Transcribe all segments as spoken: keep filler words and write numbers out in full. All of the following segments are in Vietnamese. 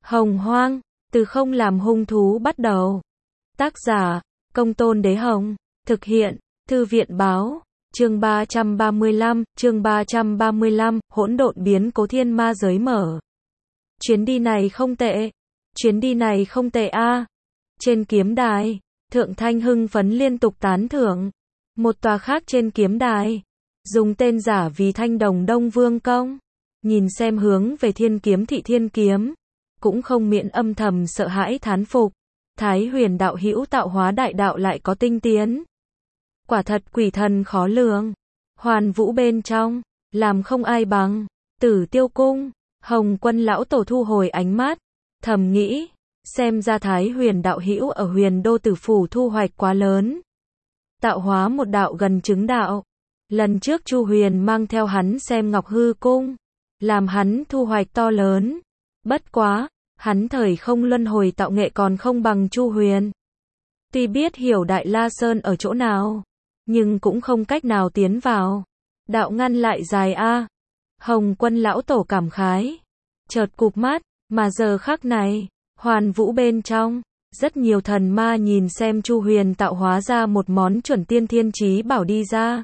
Hồng Hoang, từ không làm hung thú bắt đầu. Tác giả, Công Tôn Đế Hồng. Thực hiện, Thư viện Báo. Chương ba trăm ba mươi lăm, chương ba trăm ba mươi lăm, hỗn độn biến cố thiên ma giới mở. Chuyến đi này không tệ. Chuyến đi này không tệ a. Trên kiếm đài, Thượng Thanh hưng phấn liên tục tán thưởng. Một tòa khác trên kiếm đài, dùng tên giả vì Thanh Đồng Đông Vương Công. Nhìn xem hướng về Thiên Kiếm Thị Thiên Kiếm, cũng không miễn âm thầm sợ hãi thán phục. Thái Huyền đạo hữu tạo hóa đại đạo lại có tinh tiến. Quả thật quỷ thần khó lường. Hoàn Vũ bên trong, làm không ai bằng. Tử Tiêu Cung, Hồng Quân lão tổ thu hồi ánh mắt, thầm nghĩ, xem ra Thái Huyền đạo hữu ở Huyền Đô Tử phủ thu hoạch quá lớn. Tạo hóa một đạo gần chứng đạo. Lần trước Chu Huyền mang theo hắn xem Ngọc Hư Cung, làm hắn thu hoạch to lớn. Bất quá, hắn thời không luân hồi tạo nghệ còn không bằng Chu Huyền. Tuy biết hiểu Đại La Sơn ở chỗ nào, nhưng cũng không cách nào tiến vào. Đạo ngăn lại dài a. Hồng Quân lão tổ cảm khái, chợt cụp mắt, mà giờ khắc này, Hoàn Vũ bên trong, rất nhiều thần ma nhìn xem Chu Huyền tạo hóa ra một món chuẩn tiên thiên chí bảo đi ra,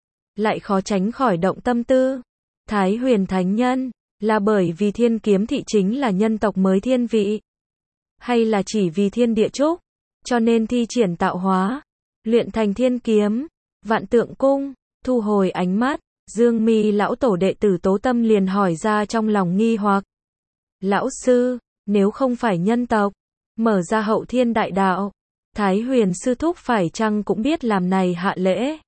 lại khó tránh khỏi động tâm tư. Thái Huyền thánh nhân, là bởi vì Thiên Kiếm Thị chính là nhân tộc mới thiên vị, hay là chỉ vì thiên địa chúc, cho nên thi triển tạo hóa, luyện thành thiên kiếm. Vạn Tượng Cung, thu hồi ánh mắt, Dương Mi lão tổ đệ tử Tố Tâm liền hỏi ra trong lòng nghi hoặc. Lão sư, nếu không phải nhân tộc, mở ra hậu thiên đại đạo, Thái Huyền sư thúc phải chăng cũng biết làm này hạ lễ?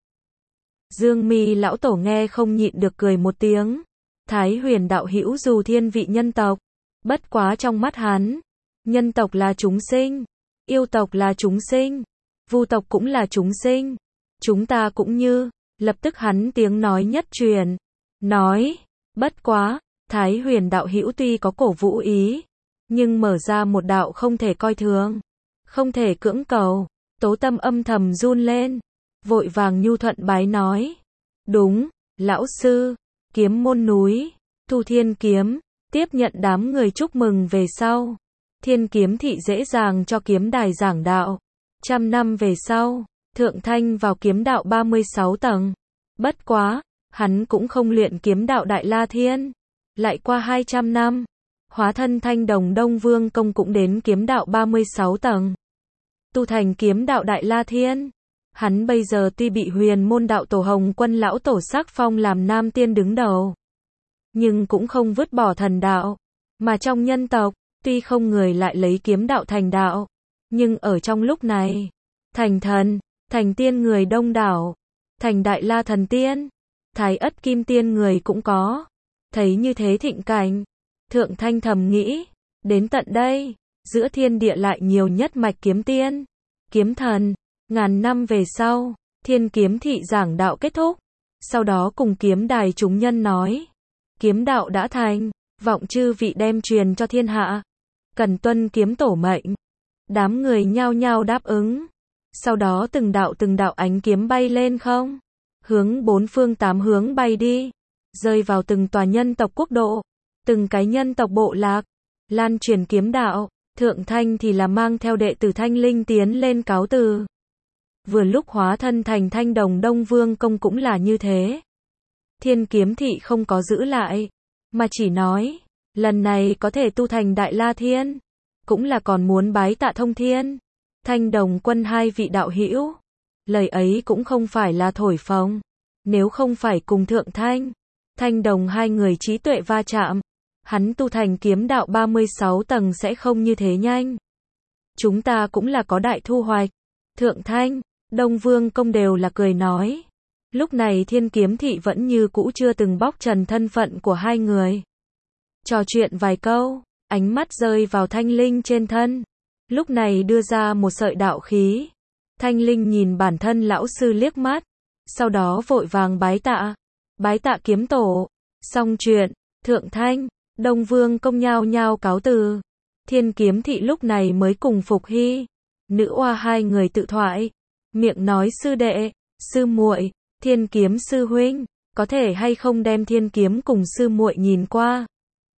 Dương Mi lão tổ nghe không nhịn được cười một tiếng. Thái Huyền đạo hữu dù thiên vị nhân tộc, bất quá trong mắt hắn, nhân tộc là chúng sinh, yêu tộc là chúng sinh, vu tộc cũng là chúng sinh, chúng ta cũng như. Lập tức hắn tiếng nói nhất truyền, nói, bất quá, Thái Huyền đạo hữu tuy có cổ vũ ý, nhưng mở ra một đạo không thể coi thường, không thể cưỡng cầu. Tố Tâm âm thầm run lên, vội vàng nhu thuận bái nói, đúng, lão sư. Kiếm môn núi, thu thiên kiếm, tiếp nhận đám người chúc mừng về sau. Thiên Kiếm Thị dễ dàng cho kiếm đài giảng đạo. Trăm năm về sau, Thượng Thanh vào kiếm đạo ba mươi sáu tầng. Bất quá, hắn cũng không luyện kiếm đạo Đại La Thiên. Lại qua hai trăm năm, hóa thân Thanh Đồng Đông Vương Công cũng đến kiếm đạo ba mươi sáu tầng. Tu thành kiếm đạo Đại La Thiên. Hắn bây giờ tuy bị Huyền môn đạo tổ Hồng Quân lão tổ sắc phong làm nam tiên đứng đầu, nhưng cũng không vứt bỏ thần đạo. Mà trong nhân tộc, tuy không người lại lấy kiếm đạo thành đạo, nhưng ở trong lúc này, thành thần, thành tiên người đông đảo, thành Đại La thần tiên, Thái Ất Kim tiên người cũng có. Thấy như thế thịnh cảnh, Thượng Thanh thầm nghĩ, đến tận đây, giữa thiên địa lại nhiều nhất mạch kiếm tiên, kiếm thần. Ngàn năm về sau, Thiên Kiếm Thị giảng đạo kết thúc, sau đó cùng kiếm đài chúng nhân nói, kiếm đạo đã thành, vọng chư vị đem truyền cho thiên hạ, cần tuân kiếm tổ mệnh. Đám người nhao nhao đáp ứng, sau đó từng đạo từng đạo ánh kiếm bay lên không, hướng bốn phương tám hướng bay đi, rơi vào từng tòa nhân tộc quốc độ, từng cái nhân tộc bộ lạc, lan truyền kiếm đạo. Thượng Thanh thì là mang theo đệ tử Thanh Linh tiến lên cáo từ. Vừa lúc hóa thân thành Thanh Đồng Đông Vương Công cũng là như thế. Thiên Kiếm Thị không có giữ lại, mà chỉ nói, lần này có thể tu thành Đại La Thiên, cũng là còn muốn bái tạ Thông Thiên, Thanh Đồng Quân hai vị đạo hữu. Lời ấy cũng không phải là thổi phồng, nếu không phải cùng Thượng Thanh, Thanh Đồng hai người trí tuệ va chạm, hắn tu thành kiếm đạo ba mươi sáu tầng sẽ không như thế nhanh. Chúng ta cũng là có đại thu hoạch. Thượng Thanh, Đông Vương Công đều là cười nói. Lúc này Thiên Kiếm Thị vẫn như cũ chưa từng bóc trần thân phận của hai người. Trò chuyện vài câu, ánh mắt rơi vào Thanh Linh trên thân. Lúc này đưa ra một sợi đạo khí. Thanh Linh nhìn bản thân lão sư liếc mắt, sau đó vội vàng bái tạ. Bái tạ kiếm tổ. Xong chuyện, Thượng Thanh, Đông Vương Công nhao nhao cáo từ. Thiên Kiếm Thị lúc này mới cùng Phục Hy, Nữ Oa hai người tự thoại, miệng nói sư đệ, sư muội, Thiên Kiếm sư huynh, có thể hay không đem thiên kiếm cùng sư muội nhìn qua.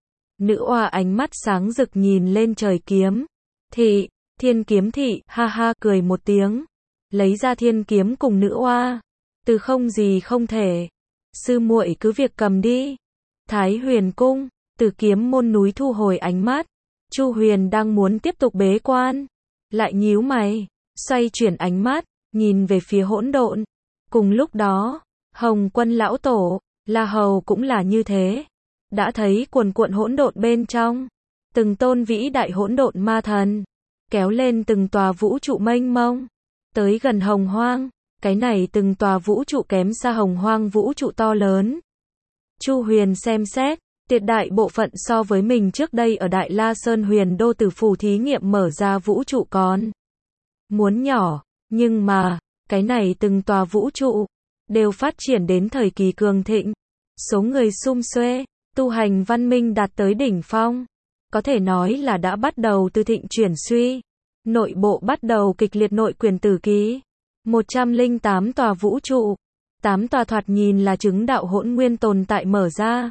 Nữ oa ánh mắt sáng rực nhìn lên trời kiếm. Thị, thiên kiếm thị, ha ha cười một tiếng. Lấy ra thiên kiếm cùng nữ oa. Từ không gì không thể. Sư muội cứ việc cầm đi. Thái Huyền cung, Từ kiếm môn núi thu hồi ánh mắt. Chu Huyền đang muốn tiếp tục bế quan. Lại nhíu mày, xoay chuyển ánh mắt, nhìn về phía hỗn độn. Cùng lúc đó, Hồng Quân lão tổ, La Hầu cũng là như thế. Đã thấy cuồn cuộn hỗn độn bên trong. Từng tôn vĩ đại hỗn độn ma thần. Kéo lên từng tòa vũ trụ mênh mông. Tới gần hồng hoang. Cái này từng tòa vũ trụ kém xa hồng hoang vũ trụ to lớn. Chu Huyền xem xét, tuyệt đại bộ phận so với mình trước đây ở Đại La Sơn Huyền Đô Tử Phủ thí nghiệm mở ra vũ trụ còn muốn nhỏ, nhưng mà, cái này từng tòa vũ trụ, đều phát triển đến thời kỳ cường thịnh. Số người sum xuê, tu hành văn minh đạt tới đỉnh phong. Có thể nói là đã bắt đầu từ thịnh chuyển suy. Nội bộ bắt đầu kịch liệt nội quyền tử ký. một trăm lẻ tám tòa vũ trụ. tám tòa thoạt nhìn là chứng đạo hỗn nguyên tồn tại mở ra.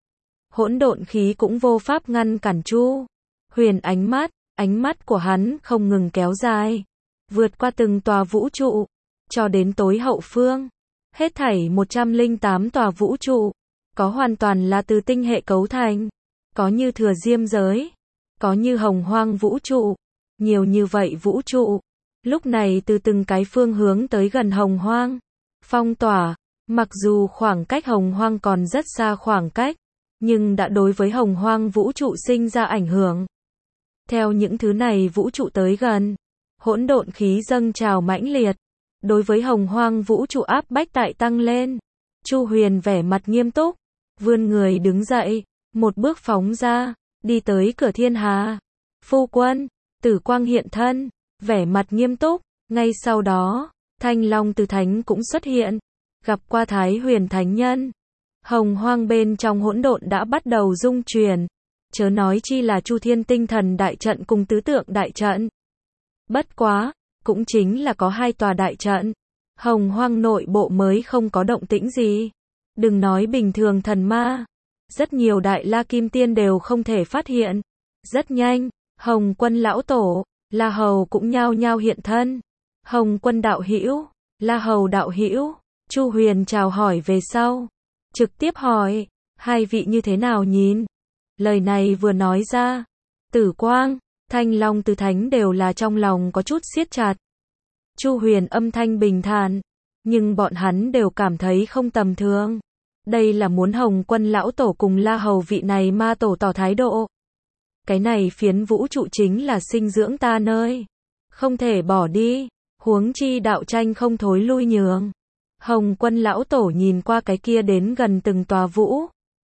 Hỗn độn khí cũng vô pháp ngăn cản Chu Huyền ánh mắt, ánh mắt của hắn không ngừng kéo dài. Vượt qua từng tòa vũ trụ, cho đến tối hậu phương. Hết thảy một trăm lẻ tám tòa vũ trụ, có hoàn toàn là từ tinh hệ cấu thành, có như thừa diêm giới, có như hồng hoang vũ trụ, nhiều như vậy vũ trụ. Lúc này từ từng cái phương hướng tới gần hồng hoang, phong tỏa, mặc dù khoảng cách hồng hoang còn rất xa khoảng cách, nhưng đã đối với hồng hoang vũ trụ sinh ra ảnh hưởng. Theo những thứ này vũ trụ tới gần, hỗn độn khí dâng trào mãnh liệt, đối với hồng hoang vũ trụ áp bách tại tăng lên. Chu Huyền vẻ mặt nghiêm túc, vươn người đứng dậy, một bước phóng ra, đi tới cửa thiên hà. Phu quân, Tử Quang hiện thân, vẻ mặt nghiêm túc, ngay sau đó, Thanh Long Tử Thánh cũng xuất hiện, gặp qua Thái Huyền Thánh Nhân. Hồng hoang bên trong hỗn độn đã bắt đầu rung chuyển, chớ nói chi là Chu Thiên Tinh Thần đại trận cùng tứ tượng đại trận. Bất quá, cũng chính là có hai tòa đại trận, hồng hoang nội bộ mới không có động tĩnh gì. Đừng nói bình thường thần ma, rất nhiều đại la kim tiên đều không thể phát hiện. Rất nhanh, Hồng Quân lão tổ, La Hầu cũng nhao nhao hiện thân. Hồng Quân đạo hữu, La Hầu đạo hữu, Chu Huyền chào hỏi về sau, trực tiếp hỏi, hai vị như thế nào nhìn? Lời này vừa nói ra, Tử Quang, Thanh Long Tử Thánh đều là trong lòng có chút siết chặt. Chu Huyền âm thanh bình thản, nhưng bọn hắn đều cảm thấy không tầm thường. Đây là muốn Hồng Quân lão tổ cùng La Hầu vị này ma tổ tỏ thái độ. Cái này phiến vũ trụ chính là sinh dưỡng ta nơi, không thể bỏ đi, huống chi đạo tranh không thối lui nhường. Hồng Quân lão tổ nhìn qua cái kia đến gần từng tòa vũ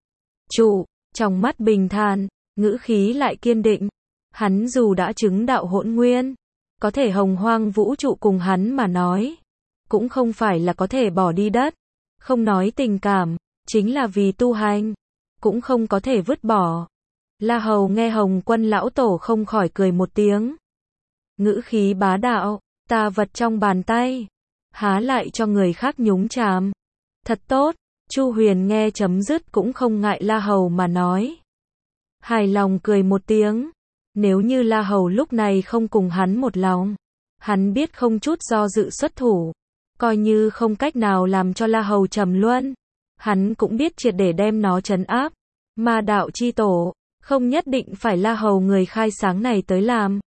trụ, trong mắt bình thản, ngữ khí lại kiên định. Hắn dù đã chứng đạo hỗn nguyên, có thể hồng hoang vũ trụ cùng hắn mà nói, cũng không phải là có thể bỏ đi đất. Không nói tình cảm, chính là vì tu hành, cũng không có thể vứt bỏ. La Hầu nghe Hồng Quân lão tổ không khỏi cười một tiếng. Ngữ khí bá đạo, ta vật trong bàn tay, há lại cho người khác nhúng chàm. Thật tốt, Chu Huyền nghe chấm dứt cũng không ngại La Hầu mà nói. Hài lòng cười một tiếng. Nếu như La Hầu lúc này không cùng hắn một lòng, hắn biết không chút do dự xuất thủ, coi như không cách nào làm cho La Hầu trầm luân, hắn cũng biết triệt để đem nó trấn áp. Ma đạo chi tổ, không nhất định phải La Hầu người khai sáng này tới làm.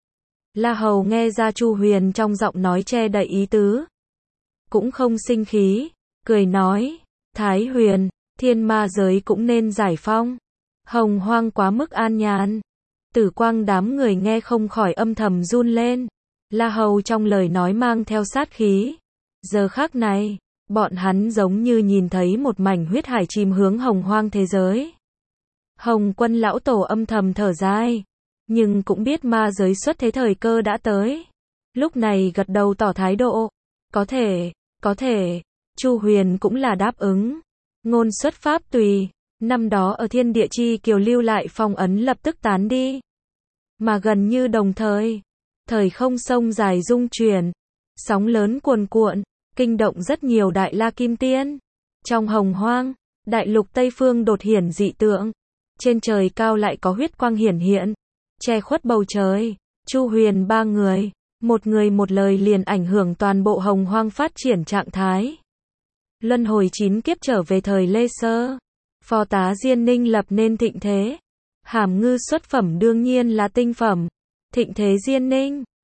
La Hầu nghe ra Chu Huyền trong giọng nói che đậy ý tứ, cũng không sinh khí, cười nói, Thái Huyền, thiên ma giới cũng nên giải phong, hồng hoang quá mức an nhàn. Tử Quang đám người nghe không khỏi âm thầm run lên. La Hầu trong lời nói mang theo sát khí. Giờ khắc này, bọn hắn giống như nhìn thấy một mảnh huyết hải chìm hướng hồng hoang thế giới. Hồng Quân lão tổ âm thầm thở dài, nhưng cũng biết ma giới xuất thế thời cơ đã tới. Lúc này gật đầu tỏ thái độ. Có thể, có thể. Chu Huyền cũng là đáp ứng. Ngôn xuất pháp tùy. Năm đó ở thiên địa chi kiều lưu lại phong ấn lập tức tán đi. Mà gần như đồng thời, thời không sông dài rung chuyển, sóng lớn cuồn cuộn, kinh động rất nhiều đại la kim tiên. Trong hồng hoang, đại lục Tây Phương đột hiển dị tượng. trên trời cao lại có huyết quang hiển hiện, che khuất bầu trời. Chu Huyền ba người, một người một lời liền ảnh hưởng toàn bộ Hồng Hoang phát triển trạng thái. Luân hồi chín kiếp trở về thời Lê Sơ, phò tá Diên Ninh lập nên thịnh thế. Hàm Ngư xuất phẩm đương nhiên là tinh phẩm. Thịnh thế Diên Ninh,